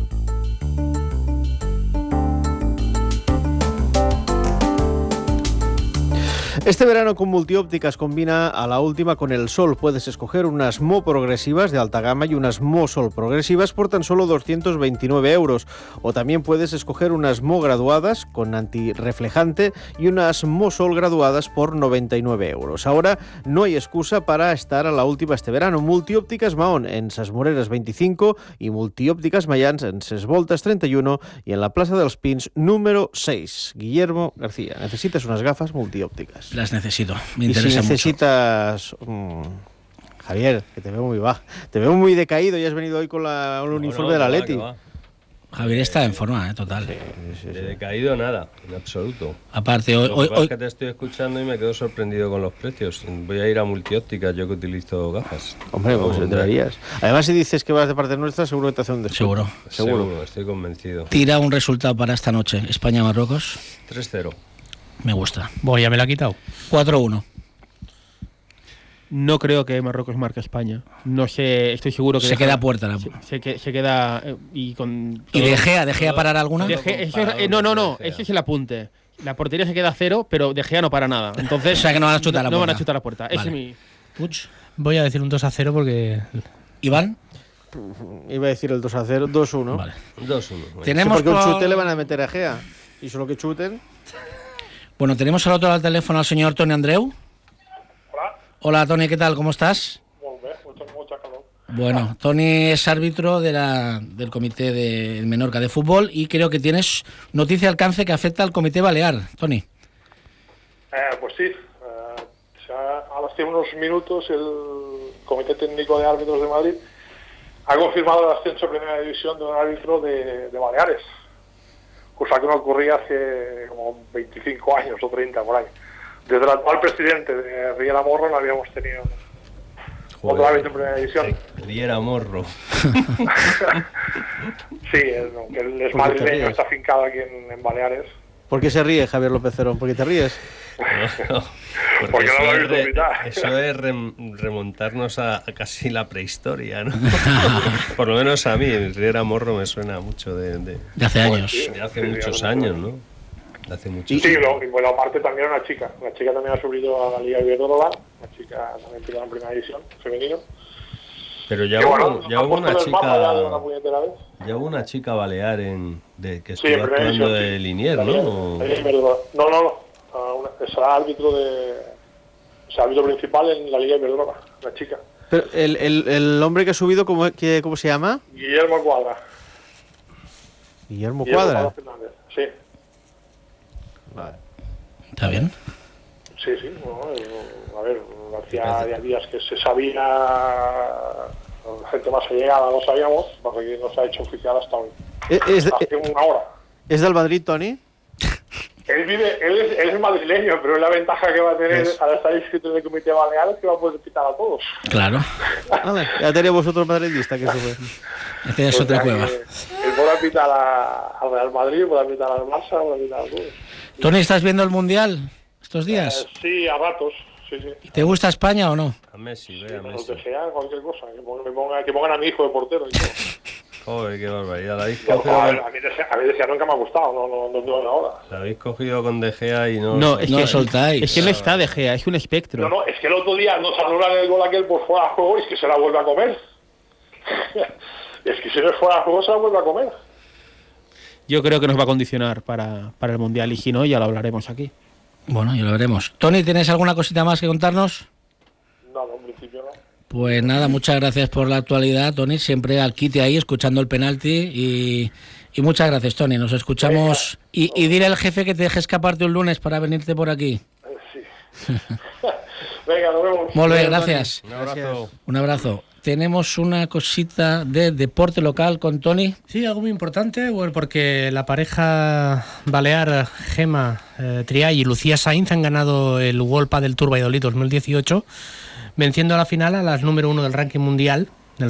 Este verano con Multiópticas combina a la última con el sol. Puedes escoger unas Mo progresivas de alta gama y unas Mo Sol progresivas por tan solo 229 euros. O también puedes escoger unas Mo graduadas con antirreflejante y unas Mo Sol graduadas por 99 euros. Ahora no hay excusa para estar a la última este verano. Multiópticas Mahón en Ses Moreres 25 y Multiópticas Mayans en Ses Voltas 31 y en la Plaza de los Pins número 6. Guillermo García, necesitas unas gafas multiópticas. Las necesito, me y interesa si necesitas Javier, que te veo muy bajo, te veo muy decaído y has venido hoy con el uniforme del Atleti. Javier está en forma, total. Sí. De decaído nada, en absoluto. Aparte, hoy es que te estoy escuchando y me quedo sorprendido con los precios. Voy a ir a Multiópticas, yo que utilizo gafas. Hombre, pues deberías. Además, si dices que vas de parte nuestra, seguro que te hace un descuento. Seguro, estoy convencido. Tira un resultado para esta noche. España-Marruecos. 3-0. Me gusta. Bueno, ya me la ha quitado. 4-1. No creo que Marruecos marque a España. No sé, estoy seguro que... Se queda a puerta. Se queda... ¿Y De Gea parar alguna? No, ese es el apunte. La portería se queda a 0, pero De Gea no para nada. Entonces, o sea que no van a chutar la puerta. No van a chutar la puerta. Vale. Ese es mi... Puch. Voy a decir un 2-0 porque... ¿Iván? Iba a decir el 2-0, 2-1. Vale. 2-1. Tenemos porque un chute le van a meter a Gea. Y solo que chuten... Bueno, tenemos al otro al teléfono al señor Toni Andreu. Hola. Hola, Toni, ¿qué tal? ¿Cómo estás? Muy bien, mucha calor. Bueno, Toni es árbitro del comité de Menorca de fútbol y creo que tienes noticia de alcance que afecta al comité balear. Toni. Pues sí. Hace unos minutos el Comité Técnico de Árbitros de Madrid ha confirmado el ascenso a Primera División de un árbitro de Baleares. Cosa que no ocurría hace como 25 años o 30 por ahí. desde el actual presidente de Riera Morro no habíamos tenido otro árbitro en primera división. Riera Morro. Sí, que él es madrileño, está afincado aquí en Baleares. ¿Por qué se ríe Javier López Cerón? ¿Por qué te ríes? No, porque no lo he visto mitad. Eso es remontarnos a casi la prehistoria, ¿no? Por lo menos a mí, el Riera Morro me suena mucho de hace años. De hace muchos años, ¿no? De hace muchos Sí, años. y bueno, aparte también una chica. Una chica también ha subido a la Liga Iberdrola. Una chica también pillada en primera división, femenino. Pero ya hubo una chica balear que estuvo actuando de Liniers, ¿no? No. Es árbitro árbitro principal en la Liga Iberdrola, la chica. Pero el hombre que ha subido, ¿cómo se llama? Guillermo Cuadra. Guillermo Cuadra. Fernández, sí. Vale. ¿Está bien? Sí, bueno, a ver, hacía días que se sabía, la gente más allegada no sabíamos, porque no se ha hecho oficial hasta hoy. Hace una hora. ¿Es del Madrid, Tony? Él es madrileño, pero la ventaja que va a tener al estar inscrito en el Comité Balear es que va a poder pitar a todos. Claro. Vale, ya tenemos otro madridista que sube. Esta es otra cueva. Él podrá pitar al Real Madrid, podrá pitar al Barça, podrá pitar a todos. Tony, ¿estás viendo el Mundial estos días? Sí, a ratos. Sí. ¿Y te gusta España o no? A Messi, ve a Lo Messi. que sea, cualquier cosa. Que pongan a mi hijo de portero y todo. Joder, qué barbaridad. A mí decía nunca me ha gustado, no ahora. La habéis cogido con De Gea y No, es que soltáis. Es que no está De Gea, es un espectro. No, es que el otro día nos anulan el gol aquel por fuera de juego y es que se la vuelve a comer. Es que si no es fuera de juego se la vuelve a comer. Yo creo que nos va a condicionar para el Mundial y si no, ya lo hablaremos aquí. Bueno, ya lo veremos. Tony, ¿tienes alguna cosita más que contarnos? No, en principio no. Pues nada, muchas gracias por la actualidad, Tony. Siempre al quite ahí, escuchando el penalti. Y muchas gracias, Tony. Nos escuchamos. Y dile al jefe que te deje escaparte un lunes para venirte por aquí. Sí. Venga, nos vemos. Muy bien, gracias. Un abrazo. Un abrazo. Tenemos una cosita de deporte local con Tony. Sí, algo muy importante, bueno, porque la pareja balear Gemma Triay y Lucía Sainz han ganado el World Padel Tour Valladolid 2018, venciendo a la final a las número 1 del ranking mundial,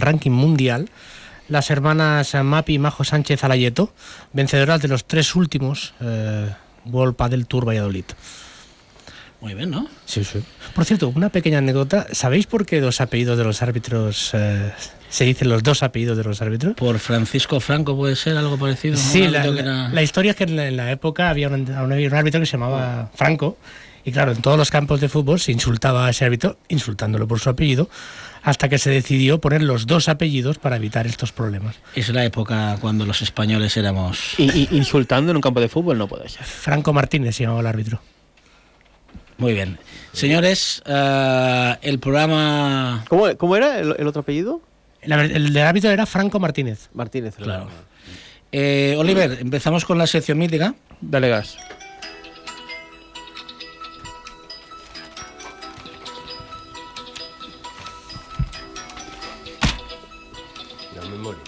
las hermanas Mapi y Majo Sánchez Alayeto, vencedoras de los 3 últimos World Padel Tour Valladolid. Muy bien, ¿no? Sí. Por cierto, una pequeña anécdota. ¿Sabéis por qué los apellidos de los árbitros se dicen los dos apellidos de los árbitros? Por Francisco Franco, puede ser algo parecido. Sí, la historia es que en la época había un árbitro que se llamaba Franco. Y claro, en todos los campos de fútbol se insultaba a ese árbitro, insultándolo por su apellido, hasta que se decidió poner los dos apellidos para evitar estos problemas. Es la época cuando los españoles éramos... Y insultando en un campo de fútbol no puede ser. Franco Martínez se llamaba el árbitro. Muy bien. Señores, el programa... ¿Cómo era el otro apellido? El del árbitro era Franco Martínez. Martínez, claro. Oliver, empezamos con la sección mítica. Dale gas. La memoria.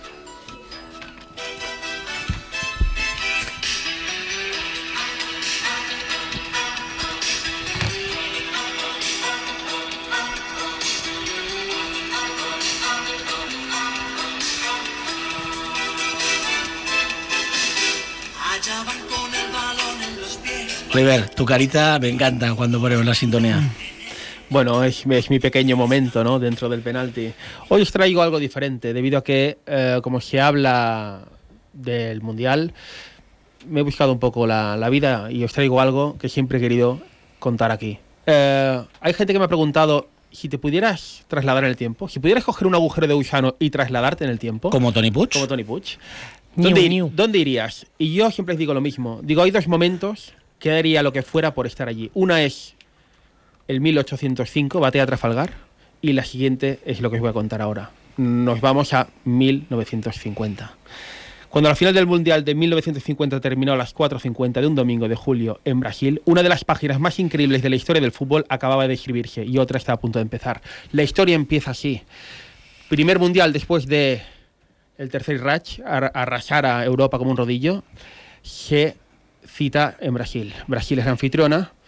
Oliver, tu carita me encanta cuando ponemos la sintonía. Bueno, es mi pequeño momento, ¿no?, dentro del penalti. Hoy os traigo algo diferente, debido a que, como se habla del Mundial, me he buscado un poco la vida y os traigo algo que siempre he querido contar aquí. Hay gente que me ha preguntado, si te pudieras trasladar en el tiempo, si pudieras coger un agujero de gusano y trasladarte en el tiempo... ¿Como Tony Puig? Como Tony Puig. ¿Dónde irías? Y yo siempre les digo lo mismo. Digo, hay dos momentos que daría lo que fuera por estar allí. Una es el 1805, Batalla de Trafalgar, y la siguiente es lo que os voy a contar ahora. Nos vamos a 1950. Cuando la final del Mundial de 1950 terminó a las 4:50 de un domingo de julio en Brasil, una de las páginas más increíbles de la historia del fútbol acababa de escribirse y otra está a punto de empezar. La historia empieza así. Primer Mundial después de el Tercer Reich, arrasar a Europa como un rodillo, se cita en Brasil. Brasil es la anfitriona,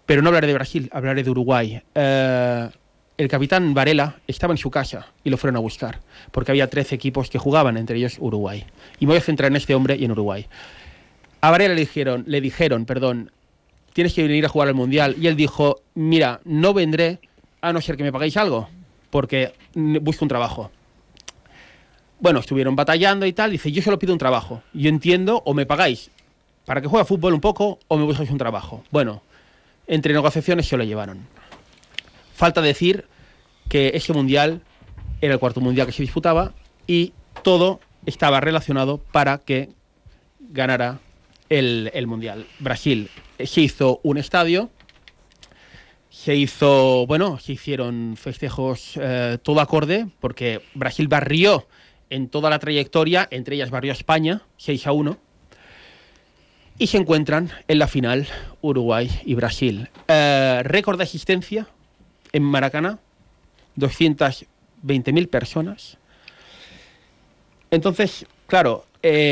Pero no hablaré de Brasil, hablaré de Uruguay. El capitán Varela estaba en su casa y lo fueron a buscar, porque había 13 equipos que jugaban, entre ellos Uruguay. Y me voy a centrar en este hombre y en Uruguay. A Varela le dijeron, tienes que venir a jugar al Mundial. Y él dijo, mira, no vendré a no ser que me paguéis algo, porque busco un trabajo. Bueno, estuvieron batallando y tal. Dice, yo solo pido un trabajo. Yo entiendo, o me pagáis para que juegue a fútbol un poco, o me buscáis un trabajo. Bueno, entre negociaciones se lo llevaron. Falta decir que ese Mundial era el cuarto Mundial que se disputaba y todo estaba relacionado para que ganara el Mundial. Brasil se hizo un estadio, se hicieron festejos todo acorde, porque Brasil barrió en toda la trayectoria, entre ellas barrió a España, 6-1, y se encuentran en la final Uruguay y Brasil. Récord de asistencia en Maracaná, 220.000 personas. Entonces, claro,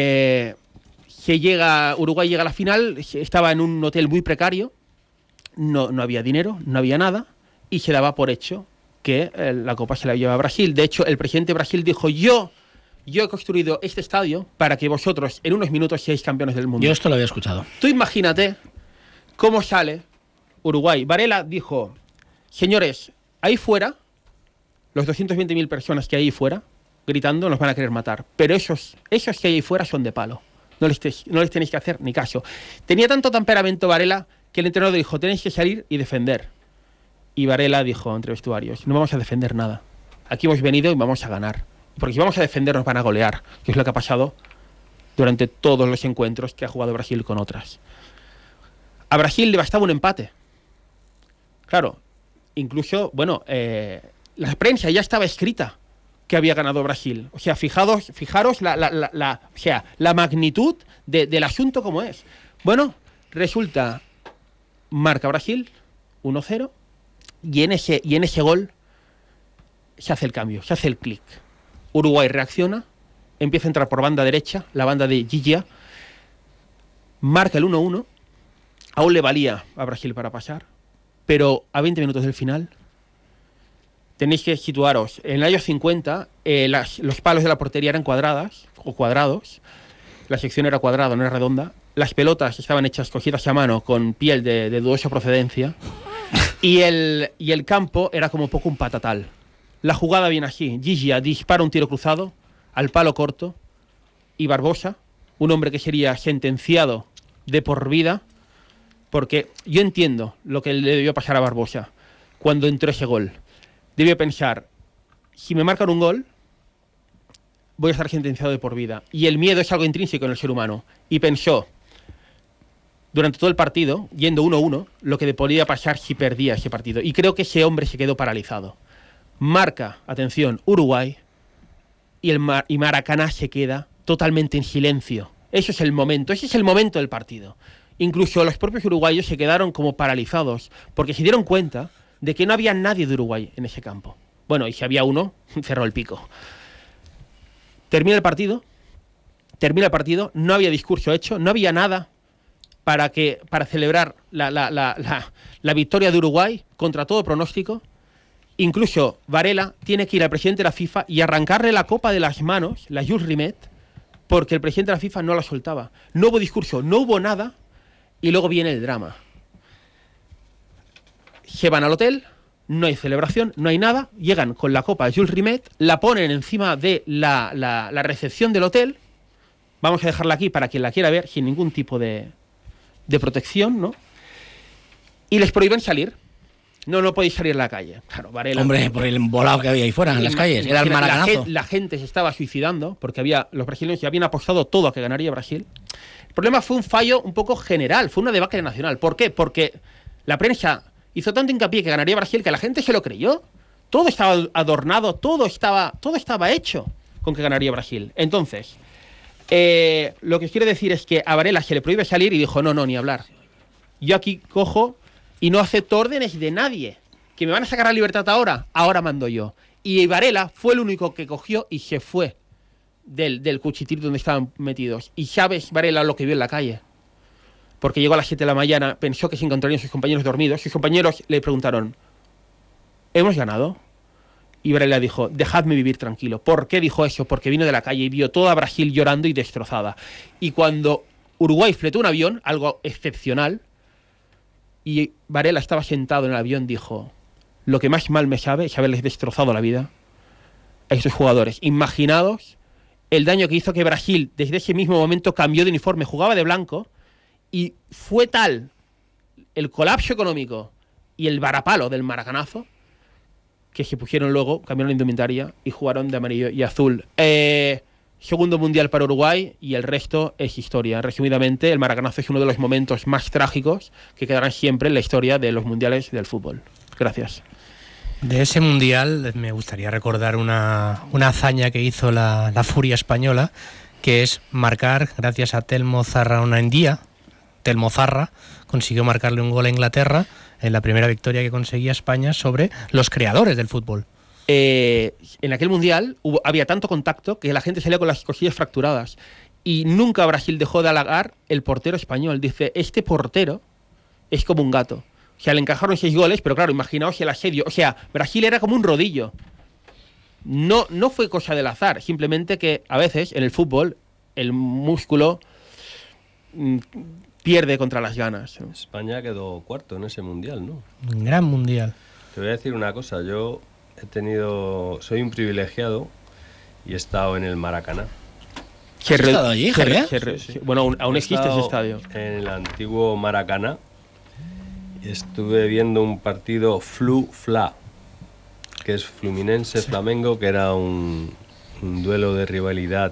Uruguay llega a la final, estaba en un hotel muy precario, no había dinero, no había nada, y se daba por hecho que la Copa se la lleva a Brasil. De hecho, el presidente de Brasil dijo, yo he construido este estadio para que vosotros en unos minutos seáis campeones del mundo. Yo esto lo había escuchado. Tú imagínate cómo sale Uruguay. Varela dijo, señores, ahí fuera, los 220.000 personas que hay ahí fuera, gritando, nos van a querer matar. Pero esos que hay ahí fuera son de palo. No les tenéis que hacer ni caso. Tenía tanto temperamento Varela que el entrenador dijo, tenéis que salir y defender. Y Varela dijo entre vestuarios, no vamos a defender nada. Aquí hemos venido y vamos a ganar. Porque si vamos a defender nos van a golear, que es lo que ha pasado durante todos los encuentros que ha jugado Brasil con otras. A Brasil le bastaba un empate. Claro, incluso, la prensa ya estaba escrita que había ganado Brasil. O sea, fijaros la magnitud del asunto como es. Bueno, resulta, marca Brasil 1-0 y en ese gol se hace el cambio, se hace el clic. Uruguay reacciona, empieza a entrar por banda derecha, la banda de Gigia, marca el 1-1, aún le valía a Brasil para pasar, pero a 20 minutos del final tenéis que situaros. En el año 50 los palos de la portería eran cuadrados, la sección era cuadrada, no era redonda, las pelotas estaban hechas cogidas a mano con piel de dudosa procedencia y el campo era como poco un patatal. La jugada viene así, Gigia dispara un tiro cruzado al palo corto y Barbosa, un hombre que sería sentenciado de por vida, porque yo entiendo lo que le debió pasar a Barbosa cuando entró ese gol. Debió pensar, si me marcan un gol, voy a estar sentenciado de por vida. Y el miedo es algo intrínseco en el ser humano. Y pensó, durante todo el partido, yendo 1-1, lo que le podía pasar si perdía ese partido. Y creo que ese hombre se quedó paralizado. Marca, atención, Uruguay, y Maracaná se queda totalmente en silencio. Ese es el momento del partido. Incluso los propios uruguayos se quedaron como paralizados, porque se dieron cuenta de que no había nadie de Uruguay en ese campo. Bueno, y si había uno, cerró el pico. Termina el partido, no había discurso hecho, no había nada para celebrar la victoria de Uruguay contra todo pronóstico. Incluso Varela tiene que ir al presidente de la FIFA y arrancarle la copa de las manos, la Jules Rimet, porque el presidente de la FIFA no la soltaba. No hubo discurso, no hubo nada, y luego viene el drama. Se van al hotel, no hay celebración, no hay nada, llegan con la copa de Jules Rimet, la ponen encima de la recepción del hotel, vamos a dejarla aquí para quien la quiera ver, sin ningún tipo de protección, ¿no? Y les prohíben salir. No podéis salir a la calle. Claro, Varela. Hombre, por el embolado que había ahí fuera, en las calles. Era el maracanazo. La gente se estaba suicidando porque los brasileños ya habían apostado todo a que ganaría Brasil. El problema fue un fallo un poco general, fue una debacle nacional. ¿Por qué? Porque la prensa hizo tanto hincapié que ganaría Brasil que la gente se lo creyó. Todo estaba adornado, todo estaba hecho con que ganaría Brasil. Entonces, lo que os quiero decir es que a Varela se le prohíbe salir y dijo, no, ni hablar. Yo aquí cojo y no acepto órdenes de nadie. ¿Que me van a sacar la libertad ahora mando yo. Y Varela fue el único que cogió y se fue del cuchitril donde estaban metidos. Y sabes, Varela, lo que vio en la calle. porque llegó a las 7 de la mañana, pensó que se encontrarían sus compañeros dormidos. Sus compañeros le preguntaron, ¿hemos ganado? Y Varela dijo, dejadme vivir tranquilo. ¿Por qué dijo eso? Porque vino de la calle y vio toda Brasil llorando y destrozada. Y cuando Uruguay fletó un avión, algo excepcional, y Varela estaba sentado en el avión, dijo, lo que más mal me sabe es haberles destrozado la vida a esos jugadores. Imaginaos el daño que hizo que Brasil desde ese mismo momento cambió de uniforme, jugaba de blanco, y fue tal el colapso económico y el varapalo del maracanazo que se pusieron luego, cambiaron la indumentaria y jugaron de amarillo y azul. Segundo mundial para Uruguay y el resto es historia. Resumidamente, el maracanazo es uno de los momentos más trágicos que quedarán siempre en la historia de los mundiales del fútbol. Gracias. De ese mundial me gustaría recordar una hazaña que hizo la Furia española, que es marcar, gracias a Telmo Zarraonandia, Telmo Zarra consiguió marcarle un gol a Inglaterra en la primera victoria que conseguía España sobre los creadores del fútbol. En aquel mundial había tanto contacto que la gente salía con las costillas fracturadas y nunca Brasil dejó de halagar el portero español. Dice, este portero es como un gato. O sea, le encajaron 6 goles, pero claro, imaginaos el asedio. O sea, Brasil era como un rodillo. No fue cosa del azar, simplemente que a veces en el fútbol el músculo pierde contra las ganas. España quedó cuarto en ese mundial, ¿no? Un gran mundial. Te voy a decir una cosa, yo soy un privilegiado y he estado en el Maracaná. ¿Has estado allí, Javier? Sí. Bueno, aún existe ese estadio. En el antiguo Maracaná estuve viendo un partido Flu-Fla, que es Fluminense-Flamengo, que era un duelo de rivalidad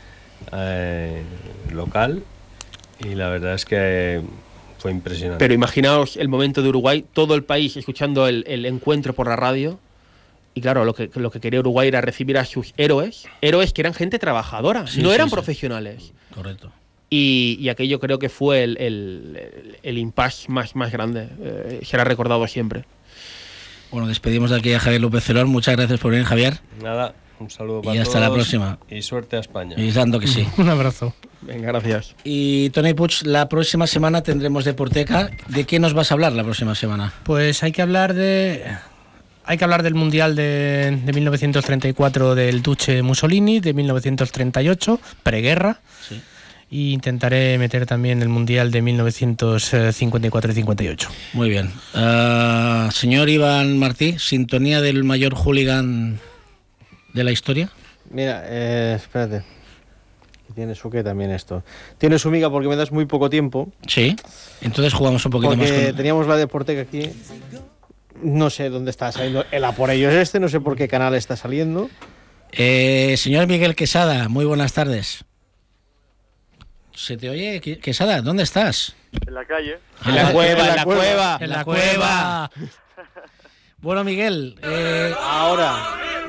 local, y la verdad es que fue impresionante. Pero imaginaos el momento de Uruguay, todo el país escuchando el encuentro por la radio. Y claro, lo que quería Uruguay era recibir a sus héroes que eran gente trabajadora, no eran profesionales. Correcto. Y aquello creo que fue el impasse más grande. Será recordado siempre. Bueno, despedimos de aquí a Javier López Celón. Muchas gracias por venir, Javier. Nada, un saludo para todos. Y hasta la próxima. Y suerte a España. Y dando que sí. Un abrazo. Venga, gracias. Y Toni Puig, la próxima semana tendremos Deporteca. ¿De qué nos vas a hablar la próxima semana? Pues hay que hablar del Mundial de 1934 del Duce Mussolini, de 1938, preguerra. Sí. Y intentaré meter también el Mundial de 1954 y 58. Muy bien. Señor Iván Martí, ¿sintonía del mayor hooligan de la historia? Mira, espérate. Tiene su que también esto. Tiene su miga porque me das muy poco tiempo. Sí. Entonces jugamos un poquito más. Porque teníamos la Deporteca aquí. No sé dónde está saliendo el A por ellos no sé por qué canal está saliendo. Señor Miguel Quesada, muy buenas tardes. ¿Se te oye, Quesada? ¿Dónde estás? En la calle. En la cueva. En la cueva. Bueno, Miguel, ahora.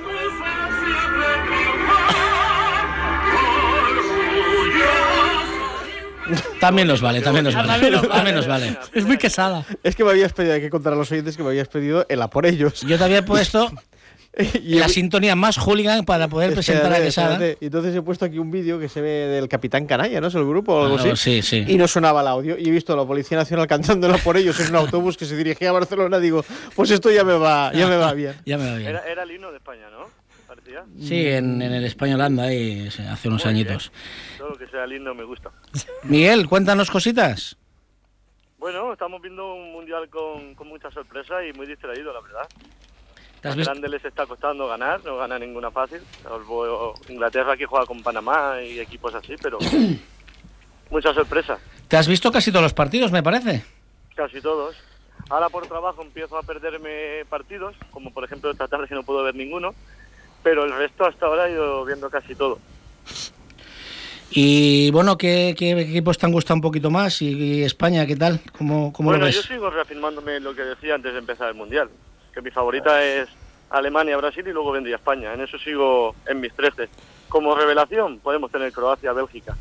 También nos vale. Es muy Quesada. Es que me habías pedido, hay que contar a los oyentes que me habías pedido el A por ellos. Yo te había puesto la sintonía más hooligan para poder presentar a Quesada. Y entonces he puesto aquí un vídeo que se ve del Capitán Canalla, ¿no? Es el grupo o algo así. Sí. Y no sonaba el audio. Y he visto a la Policía Nacional cantándolo por ellos en un autobús que se dirigía a Barcelona. Digo, pues esto ya me va bien. Ya me va bien. Era el himno de España, ¿no? ¿Parecía? Sí, en el España Holanda, ahí hace unos añitos. Todo lo que sea lindo me gusta. Miguel, cuéntanos cositas. Bueno, estamos viendo un mundial con mucha sorpresa y muy distraído, la verdad. A Grande les está costando ganar, no gana ninguna fácil. Inglaterra que juega con Panamá y equipos así, pero mucha sorpresa. ¿Te has visto casi todos los partidos, me parece? Casi todos. Ahora por trabajo empiezo a perderme partidos, como por ejemplo esta tarde que no puedo ver ninguno, pero el resto hasta ahora he ido viendo casi todo. Y bueno, ¿qué equipos te han gustado un poquito más? ¿Y España qué tal? ¿Cómo lo ves? Yo sigo reafirmándome lo que decía antes de empezar el Mundial, que mi favorita es Alemania, Brasil y luego vendría España. En eso sigo en mis 13. Como revelación podemos tener Croacia, Bélgica.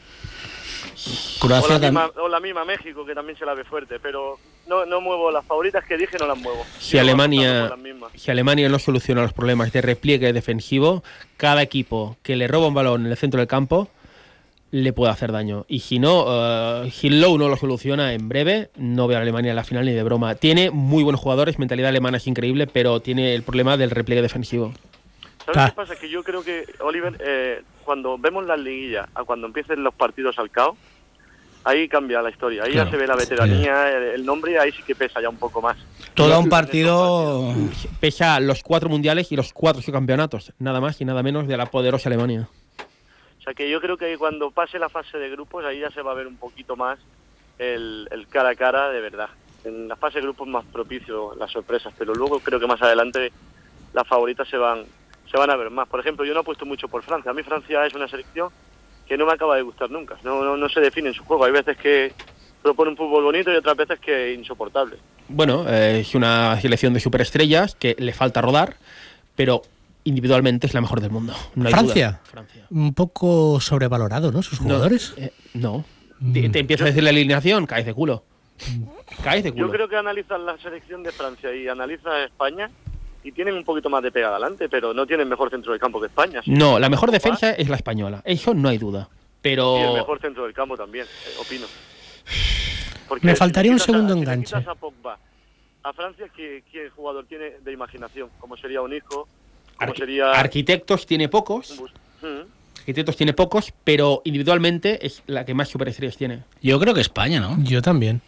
O la misma México, que también se la ve fuerte, pero no muevo las favoritas que dije, no las muevo. Si Alemania no soluciona los problemas de repliegue defensivo, cada equipo que le roba un balón en el centro del campo le puede hacer daño. Y si no, Lowe no lo soluciona en breve, no veo a Alemania en la final ni de broma. Tiene muy buenos jugadores, mentalidad alemana es increíble, pero tiene el problema del repliegue defensivo. ¿Sabes qué pasa? Que yo creo que, Oliver, cuando vemos las liguillas a cuando empiecen los partidos al caos, ahí cambia la historia. Ahí ya se ve la veteranía, el nombre, ahí sí que pesa ya un poco más. Todo un partido... Pesa los 4 mundiales y los 4 subcampeonatos, nada más y nada menos de la poderosa Alemania. O sea que yo creo que cuando pase la fase de grupos, ahí ya se va a ver un poquito más el cara a cara de verdad. En la fase de grupos más propicio las sorpresas, pero luego creo que más adelante las favoritas se van a ver más. Por ejemplo, yo no apuesto mucho por Francia. A mí Francia es una selección que no me acaba de gustar nunca. No se define en su juego. Hay veces que propone un fútbol bonito y otras veces que insoportable. Bueno, es una selección de superestrellas que le falta rodar, pero individualmente es la mejor del mundo. No hay ¿Francia? duda. Francia. Un poco sobrevalorado, ¿no? Sus jugadores. No. Te empieza a decir la alineación, caes de culo. Caes de culo. Yo creo que analizas la selección de Francia y analizas España y tienen un poquito más de pega adelante, pero no tienen mejor centro del campo que España. ¿Sí? No, la mejor defensa es la española. Eso no hay duda. Pero... Y el mejor centro del campo también, opino. Porque me faltaría un segundo enganche. A Pogba, a Francia, ¿qué jugador tiene de imaginación? ¿Cómo sería un hijo? ¿Cómo sería... Arquitectos tiene pocos. Arquitectos tiene pocos, pero individualmente es la que más superestrellas tiene. Yo creo que España, ¿no? Yo también.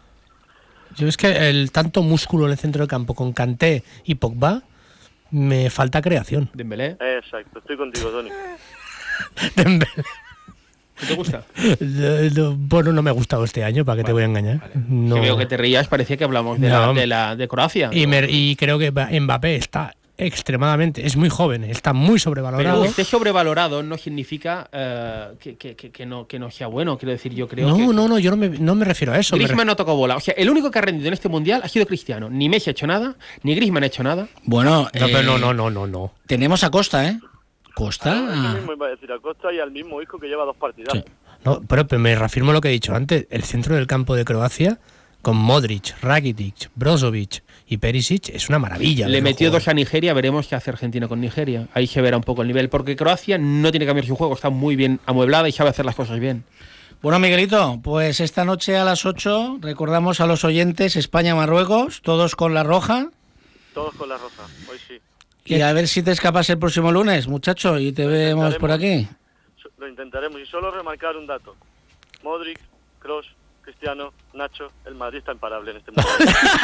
Yo es que el tanto músculo en el centro del campo con Kanté y Pogba, me falta creación. Dembélé. Exacto, estoy contigo, Tony. Dembélé. ¿Te gusta? Bueno, no me ha gustado este año, ¿para qué te voy a engañar? Vale. No. Que veo que te rías, parecía que hablamos de Croacia. Y creo que Mbappé está extremadamente, es muy joven, está muy sobrevalorado. Pero esté sobrevalorado no significa que no sea bueno, quiero decir, yo creo No, yo no me refiero a eso. Griezmann no tocó bola, o sea, el único que ha rendido en este mundial ha sido Cristiano. Ni Messi ha hecho nada, ni Griezmann ha hecho nada. Bueno, pero no. Tenemos a Costa, ¿eh? Costa. Yo mismo iba a decir a Costa y al mismo Isco que lleva 2 partidas. Sí. No, pero me reafirmo lo que he dicho antes. El centro del campo de Croacia, con Modric, Rakitic, Brozovic y Perisic, es una maravilla. Le metió 2 a Nigeria, veremos qué hace Argentina con Nigeria. Ahí se verá un poco el nivel, porque Croacia no tiene que cambiar su juego, está muy bien amueblada y sabe hacer las cosas bien. Bueno, Miguelito, pues esta noche a las 8 recordamos a los oyentes España-Marruecos, todos con la roja. Todos con la roja, hoy sí. Y a ver si te escapas el próximo lunes, muchacho, y te vemos por aquí. Lo intentaremos. Y solo remarcar un dato. Modric, Kroos, Cristiano, Nacho, el Madrid está imparable en este momento.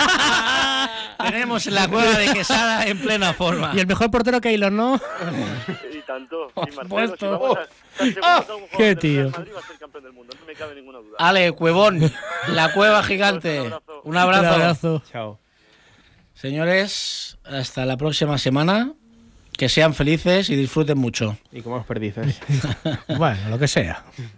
Tenemos la cueva de Quesada en plena forma. Y el mejor portero Keylor, ¿no? Y tanto. Por y Marcelo, si supuesto. vamos a estar seguros que un jugador qué del tío. Real Madrid va a ser campeón del mundo. No me cabe ninguna duda. Ale, cuevón, la cueva gigante. Un abrazo. Chao. Señores, hasta la próxima semana. Que sean felices y disfruten mucho. ¿Y cómo os perdices? Bueno, lo que sea.